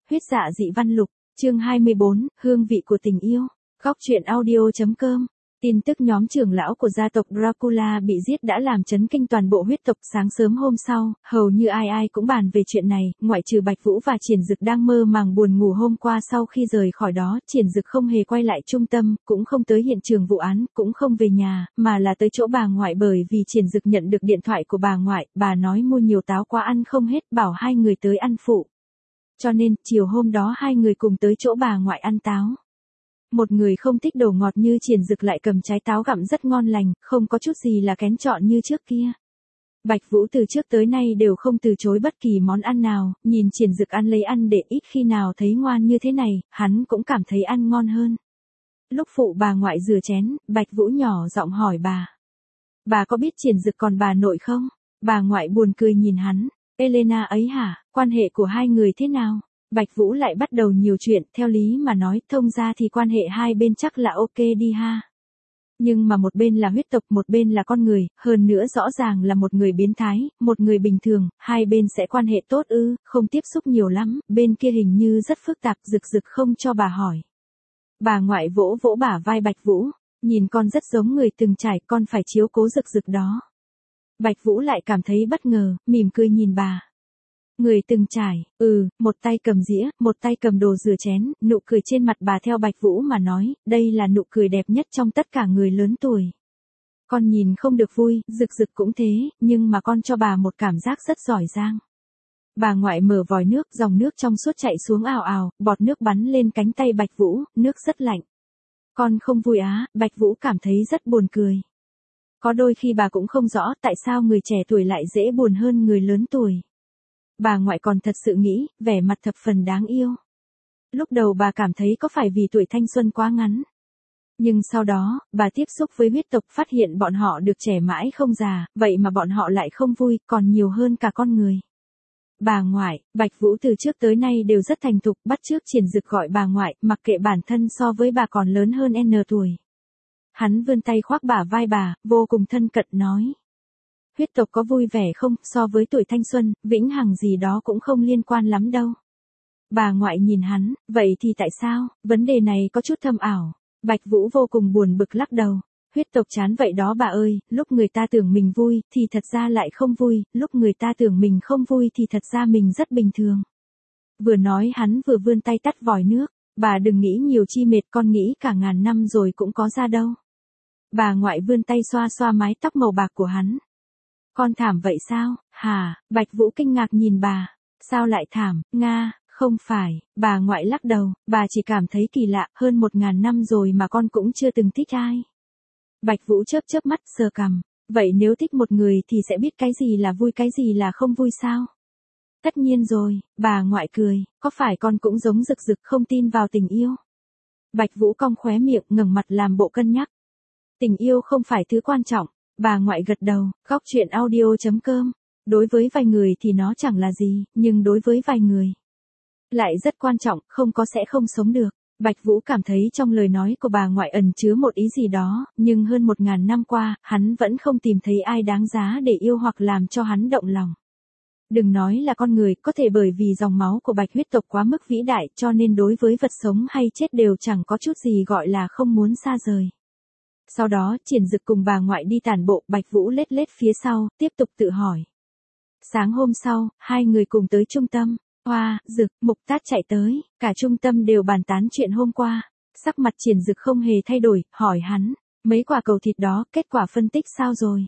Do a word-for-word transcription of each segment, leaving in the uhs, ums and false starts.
Huyết Dạ Dị Văn Lục, chương hai mươi bốn, Hương vị của tình yêu. Góc truyện audio.com. Tin tức nhóm trưởng lão của gia tộc Dracula bị giết đã làm chấn kinh toàn bộ huyết tộc. Sáng sớm hôm sau, hầu như ai ai cũng bàn về chuyện này, ngoại trừ Bạch Vũ và Triển Dực đang mơ màng buồn ngủ hôm qua. Sau khi rời khỏi đó, Triển Dực không hề quay lại trung tâm, cũng không tới hiện trường vụ án, cũng không về nhà, mà là tới chỗ bà ngoại, bởi vì Triển Dực nhận được điện thoại của bà ngoại, bà nói mua nhiều táo quá ăn không hết, bảo hai người tới ăn phụ. Cho nên, chiều hôm đó hai người cùng tới chỗ bà ngoại ăn táo. Một người không thích đồ ngọt như Triển Dực lại cầm trái táo gặm rất ngon lành, không có chút gì là kén chọn như trước kia. Bạch Vũ từ trước tới nay đều không từ chối bất kỳ món ăn nào, nhìn Triển Dực ăn lấy ăn để ít khi nào thấy ngoan như thế này, hắn cũng cảm thấy ăn ngon hơn. Lúc phụ bà ngoại rửa chén, Bạch Vũ nhỏ giọng hỏi bà. Bà có biết Triển Dực còn bà nội không? Bà ngoại buồn cười nhìn hắn. Elena ấy hả, quan hệ của hai người thế nào? Bạch Vũ lại bắt đầu nhiều chuyện, theo lý mà nói, thông ra thì quan hệ hai bên chắc là ok đi ha. Nhưng mà một bên là huyết tộc, một bên là con người, hơn nữa rõ ràng là một người biến thái, một người bình thường, hai bên sẽ quan hệ tốt ư, không tiếp xúc nhiều lắm, bên kia hình như rất phức tạp. Dực Dực không cho bà hỏi. Bà ngoại vỗ vỗ bả vai Bạch Vũ, nhìn con rất giống người từng trải, con phải chiếu cố Dực Dực đó. Bạch Vũ lại cảm thấy bất ngờ, mỉm cười nhìn bà. Người từng trải, ừ, một tay cầm dĩa, một tay cầm đồ rửa chén, nụ cười trên mặt bà theo Bạch Vũ mà nói, đây là nụ cười đẹp nhất trong tất cả người lớn tuổi. Con nhìn không được vui, Dực Dực cũng thế, nhưng mà con cho bà một cảm giác rất giỏi giang. Bà ngoại mở vòi nước, dòng nước trong suốt chạy xuống ào ào, bọt nước bắn lên cánh tay Bạch Vũ, nước rất lạnh. Con không vui á, Bạch Vũ cảm thấy rất buồn cười. Có đôi khi bà cũng không rõ tại sao người trẻ tuổi lại dễ buồn hơn người lớn tuổi. Bà ngoại còn thật sự nghĩ, vẻ mặt thập phần đáng yêu. Lúc đầu bà cảm thấy có phải vì tuổi thanh xuân quá ngắn. Nhưng sau đó, bà tiếp xúc với huyết tộc phát hiện bọn họ được trẻ mãi không già, vậy mà bọn họ lại không vui, còn nhiều hơn cả con người. Bà ngoại, Bạch Vũ từ trước tới nay đều rất thành thục, bắt chước Triển Dực gọi bà ngoại, mặc kệ bản thân so với bà còn lớn hơn N tuổi. Hắn vươn tay khoác bả vai bà, vô cùng thân cận nói. Huyết tộc có vui vẻ không, so với tuổi thanh xuân, vĩnh hằng gì đó cũng không liên quan lắm đâu. Bà ngoại nhìn hắn, vậy thì tại sao, vấn đề này có chút thâm ảo. Bạch Vũ vô cùng buồn bực lắc đầu. Huyết tộc chán vậy đó bà ơi, lúc người ta tưởng mình vui, thì thật ra lại không vui, lúc người ta tưởng mình không vui thì thật ra mình rất bình thường. Vừa nói hắn vừa vươn tay tắt vòi nước, bà đừng nghĩ nhiều chi mệt, con nghĩ cả ngàn năm rồi cũng có ra đâu. Bà ngoại vươn tay xoa xoa mái tóc màu bạc của hắn. Con thảm vậy sao, hả? Bạch Vũ kinh ngạc nhìn bà. Sao lại thảm, Nga, không phải, bà ngoại lắc đầu, bà chỉ cảm thấy kỳ lạ, hơn một ngàn năm rồi mà con cũng chưa từng thích ai. Bạch Vũ chớp chớp mắt sờ cằm, vậy nếu thích một người thì sẽ biết cái gì là vui cái gì là không vui sao? Tất nhiên rồi, bà ngoại cười, có phải con cũng giống Dực Dực không tin vào tình yêu? Bạch Vũ cong khóe miệng ngẩng mặt làm bộ cân nhắc. Tình yêu không phải thứ quan trọng. Bà ngoại gật đầu, góc truyện audio.com. Đối với vài người thì nó chẳng là gì, nhưng đối với vài người lại rất quan trọng, không có sẽ không sống được. Bạch Vũ cảm thấy trong lời nói của bà ngoại ẩn chứa một ý gì đó, nhưng hơn một ngàn năm qua, hắn vẫn không tìm thấy ai đáng giá để yêu hoặc làm cho hắn động lòng. Đừng nói là con người, có thể bởi vì dòng máu của Bạch huyết tộc quá mức vĩ đại, cho nên đối với vật sống hay chết đều chẳng có chút gì gọi là không muốn xa rời. Sau đó, Triển Dực cùng bà ngoại đi tản bộ, Bạch Vũ lết lết phía sau, tiếp tục tự hỏi. Sáng hôm sau, hai người cùng tới trung tâm. Hoa, Dực, Mục Tát chạy tới, cả trung tâm đều bàn tán chuyện hôm qua. Sắc mặt Triển Dực không hề thay đổi, hỏi hắn, mấy quả cầu thịt đó, kết quả phân tích sao rồi?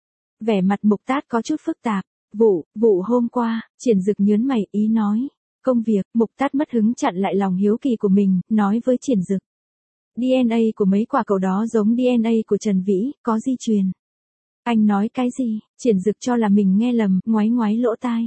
Vẻ mặt Mục Tát có chút phức tạp. Vụ, vụ hôm qua, Triển Dực nhớn mày, ý nói. Công việc, Mục Tát mất hứng chặn lại lòng hiếu kỳ của mình, nói với Triển Dực. đê en a của mấy quả cầu đó giống đê en a của Trần Vĩ, có di truyền. Anh nói cái gì? Triển Dực cho là mình nghe lầm, ngoáy ngoáy lỗ tai.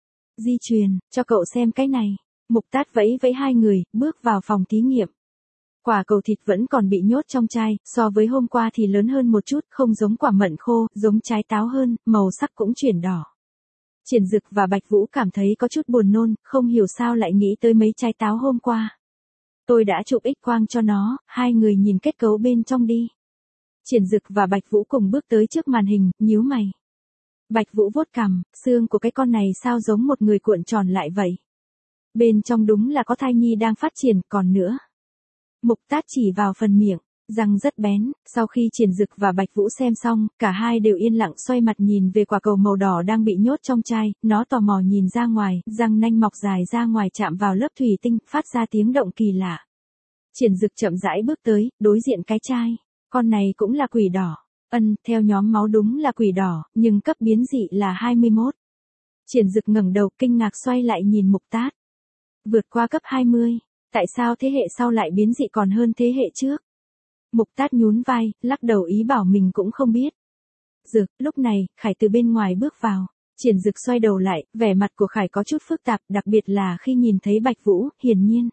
Di truyền, cho cậu xem cái này. Mục Tát vẫy vẫy hai người, bước vào phòng thí nghiệm. Quả cầu thịt vẫn còn bị nhốt trong chai, so với hôm qua thì lớn hơn một chút, không giống quả mận khô, giống trái táo hơn, màu sắc cũng chuyển đỏ. Triển Dực và Bạch Vũ cảm thấy có chút buồn nôn, không hiểu sao lại nghĩ tới mấy trái táo hôm qua. Tôi đã chụp X quang cho nó, hai người nhìn kết cấu bên trong đi. Triển Dực và Bạch Vũ cùng bước tới trước màn hình, nhíu mày. Bạch Vũ vuốt cằm, xương của cái con này sao giống một người cuộn tròn lại vậy? Bên trong đúng là có thai nhi đang phát triển, còn nữa. Mục Tát chỉ vào phần miệng, răng rất bén. Sau khi Triển Dực và Bạch Vũ xem xong, cả hai đều yên lặng xoay mặt nhìn về quả cầu màu đỏ đang bị nhốt trong chai, nó tò mò nhìn ra ngoài, răng nanh mọc dài ra ngoài chạm vào lớp thủy tinh, phát ra tiếng động kỳ lạ. Triển Dực chậm rãi bước tới, đối diện cái chai. Con này cũng là quỷ đỏ. Ân, theo nhóm máu đúng là quỷ đỏ, nhưng cấp biến dị là hai mươi mốt. Triển Dực ngẩng đầu kinh ngạc xoay lại nhìn Mục Tát. Vượt qua cấp hai mươi, tại sao thế hệ sau lại biến dị còn hơn thế hệ trước? Mục Tát nhún vai, lắc đầu ý bảo mình cũng không biết. Dực, lúc này, Khải từ bên ngoài bước vào. Triển Dực xoay đầu lại, vẻ mặt của Khải có chút phức tạp, đặc biệt là khi nhìn thấy Bạch Vũ, hiển nhiên.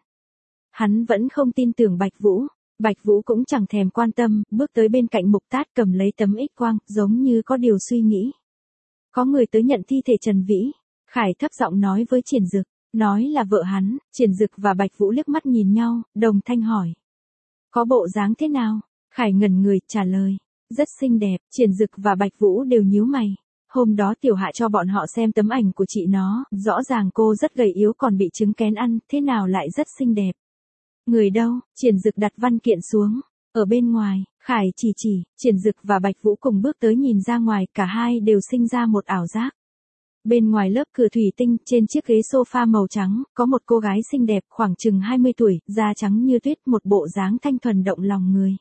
Hắn vẫn không tin tưởng Bạch Vũ. Bạch Vũ cũng chẳng thèm quan tâm, bước tới bên cạnh Mục Tát cầm lấy tấm X quang, giống như có điều suy nghĩ. Có người tới nhận thi thể Trần Vĩ. Khải thấp giọng nói với Triển Dực, nói là vợ hắn. Triển Dực và Bạch Vũ liếc mắt nhìn nhau, đồng thanh hỏi. Có bộ dáng thế nào? Khải ngẩn người, trả lời. Rất xinh đẹp. Triển Dực và Bạch Vũ đều nhíu mày. Hôm đó Tiểu Hạ cho bọn họ xem tấm ảnh của chị nó, rõ ràng cô rất gầy yếu còn bị chứng kén ăn, thế nào lại rất xinh đẹp. Người đâu? Triển Dực đặt văn kiện xuống. Ở bên ngoài. Khải chỉ chỉ. Triển Dực và Bạch Vũ cùng bước tới nhìn ra ngoài, cả hai đều sinh ra một ảo giác. Bên ngoài lớp cửa thủy tinh, trên chiếc ghế sofa màu trắng, có một cô gái xinh đẹp khoảng chừng hai mươi tuổi, da trắng như tuyết, một bộ dáng thanh thuần động lòng người.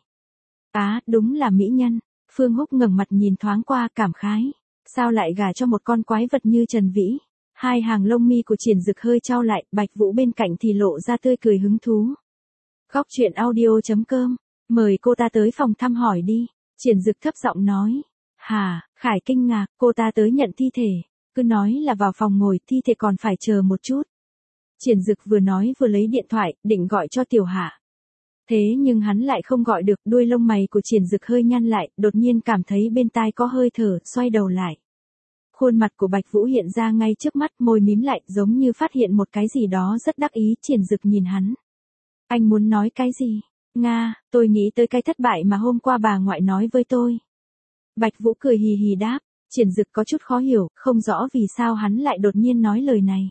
Á, đúng là mỹ nhân. Phương Húc ngẩng mặt nhìn thoáng qua, cảm khái. Sao lại gả cho một con quái vật như Trần Vĩ? Hai hàng lông mi của Triển Dực hơi chau lại, Bạch Vũ bên cạnh thì lộ ra tươi cười hứng thú. Góc truyện audio chấm com, mời cô ta tới phòng thăm hỏi đi. Triển Dực thấp giọng nói. Hả? Khải kinh ngạc, cô ta tới nhận thi thể. Cứ nói là vào phòng ngồi, thi thể còn phải chờ một chút. Triển Dực vừa nói vừa lấy điện thoại, định gọi cho Tiểu Hạ. Thế nhưng hắn lại không gọi được, đuôi lông mày của Triển Dực hơi nhăn lại, đột nhiên cảm thấy bên tai có hơi thở, xoay đầu lại. Khuôn mặt của Bạch Vũ hiện ra ngay trước mắt, môi mím lại, giống như phát hiện một cái gì đó rất đắc ý. Triển Dực nhìn hắn. Anh muốn nói cái gì? Nga, tôi nghĩ tới cái thất bại mà hôm qua bà ngoại nói với tôi. Bạch Vũ cười hì hì đáp. Triển Dực có chút khó hiểu, không rõ vì sao hắn lại đột nhiên nói lời này.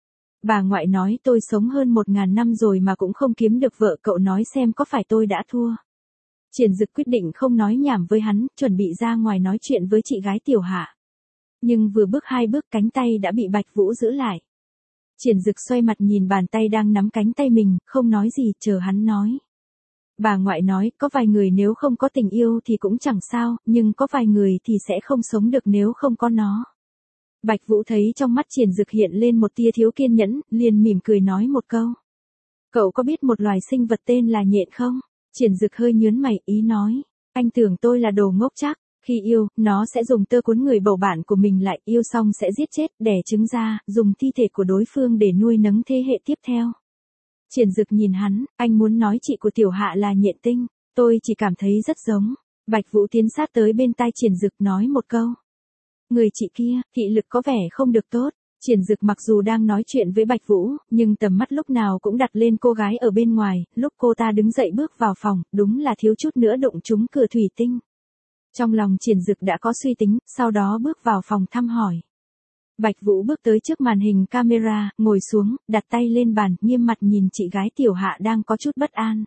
Bà ngoại nói tôi sống hơn một ngàn năm rồi mà cũng không kiếm được vợ, cậu nói xem có phải tôi đã thua. Triển Dực quyết định không nói nhảm với hắn, chuẩn bị ra ngoài nói chuyện với chị gái Tiểu Hạ. Nhưng vừa bước hai bước cánh tay đã bị Bạch Vũ giữ lại. Triển Dực xoay mặt nhìn bàn tay đang nắm cánh tay mình, không nói gì, chờ hắn nói. Bà ngoại nói, có vài người nếu không có tình yêu thì cũng chẳng sao, nhưng có vài người thì sẽ không sống được nếu không có nó. Bạch Vũ thấy trong mắt Triển Dực hiện lên một tia thiếu kiên nhẫn, liền mỉm cười nói một câu. Cậu có biết một loài sinh vật tên là nhện không? Triển Dực hơi nhướng mày, ý nói. Anh tưởng tôi là đồ ngốc chắc. Khi yêu, nó sẽ dùng tơ cuốn người bầu bạn của mình lại, yêu xong sẽ giết chết, đẻ trứng ra, dùng thi thể của đối phương để nuôi nấng thế hệ tiếp theo. Triển Dực nhìn hắn, anh muốn nói chị của Tiểu Hạ là nhện tinh, tôi chỉ cảm thấy rất giống. Bạch Vũ tiến sát tới bên tai Triển Dực nói một câu. Người chị kia, thị lực có vẻ không được tốt. Triển Dực mặc dù đang nói chuyện với Bạch Vũ, nhưng tầm mắt lúc nào cũng đặt lên cô gái ở bên ngoài, lúc cô ta đứng dậy bước vào phòng, đúng là thiếu chút nữa đụng trúng cửa thủy tinh. Trong lòng Triển Dực đã có suy tính, sau đó bước vào phòng thăm hỏi. Bạch Vũ bước tới trước màn hình camera, ngồi xuống, đặt tay lên bàn, nghiêm mặt nhìn chị gái Tiểu Hạ đang có chút bất an.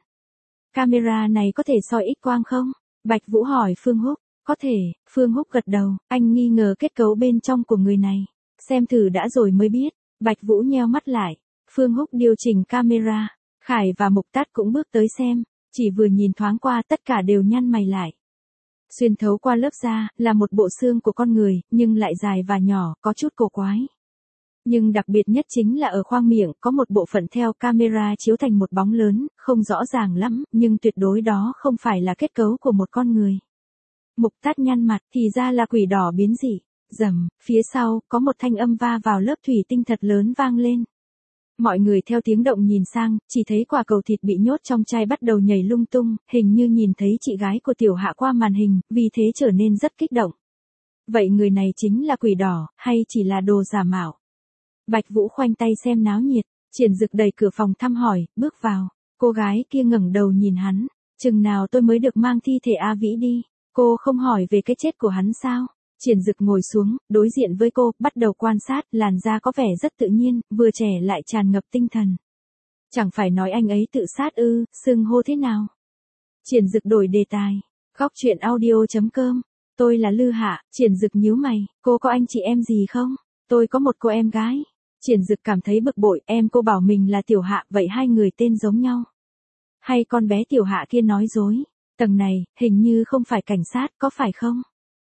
Camera này có thể soi X quang không? Bạch Vũ hỏi Phương Húc. Có thể, Phương Húc gật đầu, anh nghi ngờ kết cấu bên trong của người này. Xem thử đã rồi mới biết. Bạch Vũ nheo mắt lại. Phương Húc điều chỉnh camera. Khải và Mục Tát cũng bước tới xem. Chỉ vừa nhìn thoáng qua tất cả đều nhăn mày lại. Xuyên thấu qua lớp da, là một bộ xương của con người, nhưng lại dài và nhỏ, có chút cổ quái. Nhưng đặc biệt nhất chính là ở khoang miệng, có một bộ phận theo camera chiếu thành một bóng lớn, không rõ ràng lắm, nhưng tuyệt đối đó không phải là kết cấu của một con người. Mục Tát nhăn mặt, thì ra là quỷ đỏ biến dị. Rầm, phía sau, có một thanh âm va vào lớp thủy tinh thật lớn vang lên. Mọi người theo tiếng động nhìn sang, chỉ thấy quả cầu thịt bị nhốt trong chai bắt đầu nhảy lung tung, hình như nhìn thấy chị gái của Tiểu Hạ qua màn hình, vì thế trở nên rất kích động. Vậy người này chính là quỷ đỏ, hay chỉ là đồ giả mạo? Bạch Vũ khoanh tay xem náo nhiệt, Triển Dực đẩy cửa phòng thăm hỏi, bước vào. Cô gái kia ngẩng đầu nhìn hắn, chừng nào tôi mới được mang thi thể A Vĩ đi? Cô không hỏi về cái chết của hắn sao? Triển Dực ngồi xuống, đối diện với cô, bắt đầu quan sát, làn da có vẻ rất tự nhiên, vừa trẻ lại tràn ngập tinh thần. Chẳng phải nói anh ấy tự sát ư, xưng hô thế nào? Triển Dực đổi đề tài. Góc chuyện audio.com. Tôi là Lư Hạ. Triển Dực nhíu mày, cô có anh chị em gì không? Tôi có một cô em gái. Triển Dực cảm thấy bực bội, em cô bảo mình là Tiểu Hạ, vậy hai người tên giống nhau. Hay con bé Tiểu Hạ kia nói dối? Tầng này, hình như không phải cảnh sát, có phải không?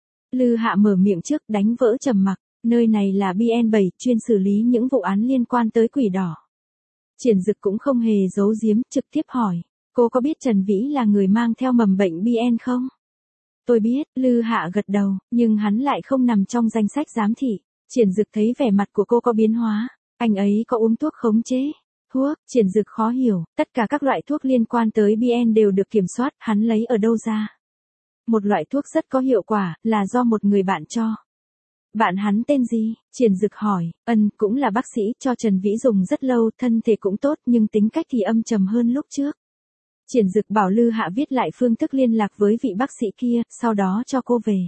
Lư Hạ mở miệng trước, đánh vỡ trầm mặc. Nơi này là B N bảy, chuyên xử lý những vụ án liên quan tới quỷ đỏ. Triển Dực cũng không hề giấu giếm, trực tiếp hỏi. Cô có biết Trần Vĩ là người mang theo mầm bệnh B N không? Tôi biết, Lư Hạ gật đầu, nhưng hắn lại không nằm trong danh sách giám thị. Triển Dực thấy vẻ mặt của cô có biến hóa. Anh ấy có uống thuốc khống chế? Thuốc? Triển Dực khó hiểu, tất cả các loại thuốc liên quan tới B N đều được kiểm soát, hắn lấy ở đâu ra? Một loại thuốc rất có hiệu quả, là do một người bạn cho. Bạn hắn tên gì? Triển Dực hỏi. Ân, cũng là bác sĩ, cho Trần Vĩ dùng rất lâu, thân thể cũng tốt nhưng tính cách thì âm trầm hơn lúc trước. Triển Dực bảo Lư Hạ viết lại phương thức liên lạc với vị bác sĩ kia, sau đó cho cô về.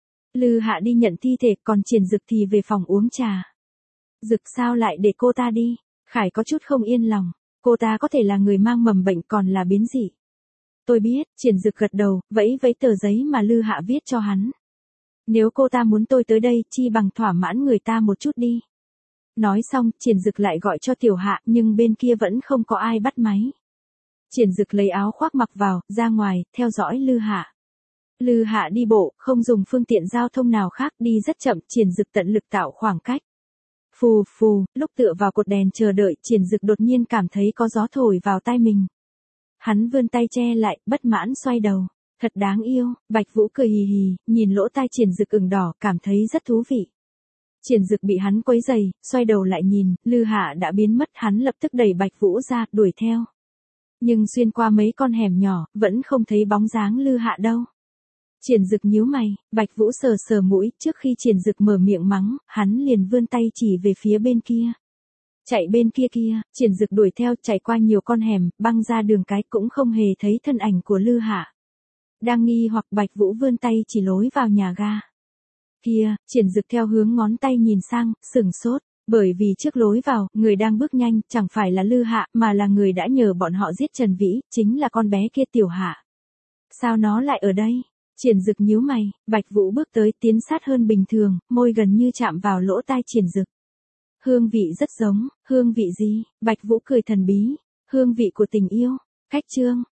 Lư Hạ đi nhận thi thể, còn Triển Dực thì về phòng uống trà. Dực sao lại để cô ta đi? Khải có chút không yên lòng. Cô ta có thể là người mang mầm bệnh còn là biến dị. Tôi biết, Triển Dực gật đầu, vẫy vẫy tờ giấy mà Lư Hạ viết cho hắn. Nếu cô ta muốn tôi tới đây, chi bằng thỏa mãn người ta một chút đi. Nói xong, Triển Dực lại gọi cho Tiểu Hạ, nhưng bên kia vẫn không có ai bắt máy. Triển Dực lấy áo khoác mặc vào, ra ngoài, theo dõi Lư Hạ. Lư Hạ đi bộ, không dùng phương tiện giao thông nào khác, đi rất chậm, Triển Dực tận lực tạo khoảng cách. Phù phù, lúc tựa vào cột đèn chờ đợi, Triển Dực đột nhiên cảm thấy có gió thổi vào tai mình. Hắn vươn tay che lại, bất mãn xoay đầu. Thật đáng yêu, Bạch Vũ cười hì hì, nhìn lỗ tai Triển Dực ửng đỏ, cảm thấy rất thú vị. Triển Dực bị hắn quấy rầy, xoay đầu lại nhìn, Lư Hạ đã biến mất, hắn lập tức đẩy Bạch Vũ ra, đuổi theo. Nhưng xuyên qua mấy con hẻm nhỏ, vẫn không thấy bóng dáng Lư Hạ đâu. Triển Dực nhíu mày, Bạch Vũ sờ sờ mũi, trước khi Triển Dực mở miệng mắng, hắn liền vươn tay chỉ về phía bên kia. Chạy bên kia kia, Triển Dực đuổi theo, chạy qua nhiều con hẻm, băng ra đường cái, cũng không hề thấy thân ảnh của Lư Hạ. Đang nghi hoặc Bạch Vũ vươn tay chỉ lối vào nhà ga. Kia, Triển Dực theo hướng ngón tay nhìn sang, sửng sốt, bởi vì trước lối vào, người đang bước nhanh, chẳng phải là Lư Hạ, mà là người đã nhờ bọn họ giết Trần Vĩ, chính là con bé kia Tiểu Hạ. Sao nó lại ở đây? Triển Dực nhíu mày, Bạch Vũ bước tới, tiến sát hơn bình thường, môi gần như chạm vào lỗ tai Triển Dực. Hương vị rất giống, hương vị gì? Bạch Vũ cười thần bí, hương vị của tình yêu. Cách chương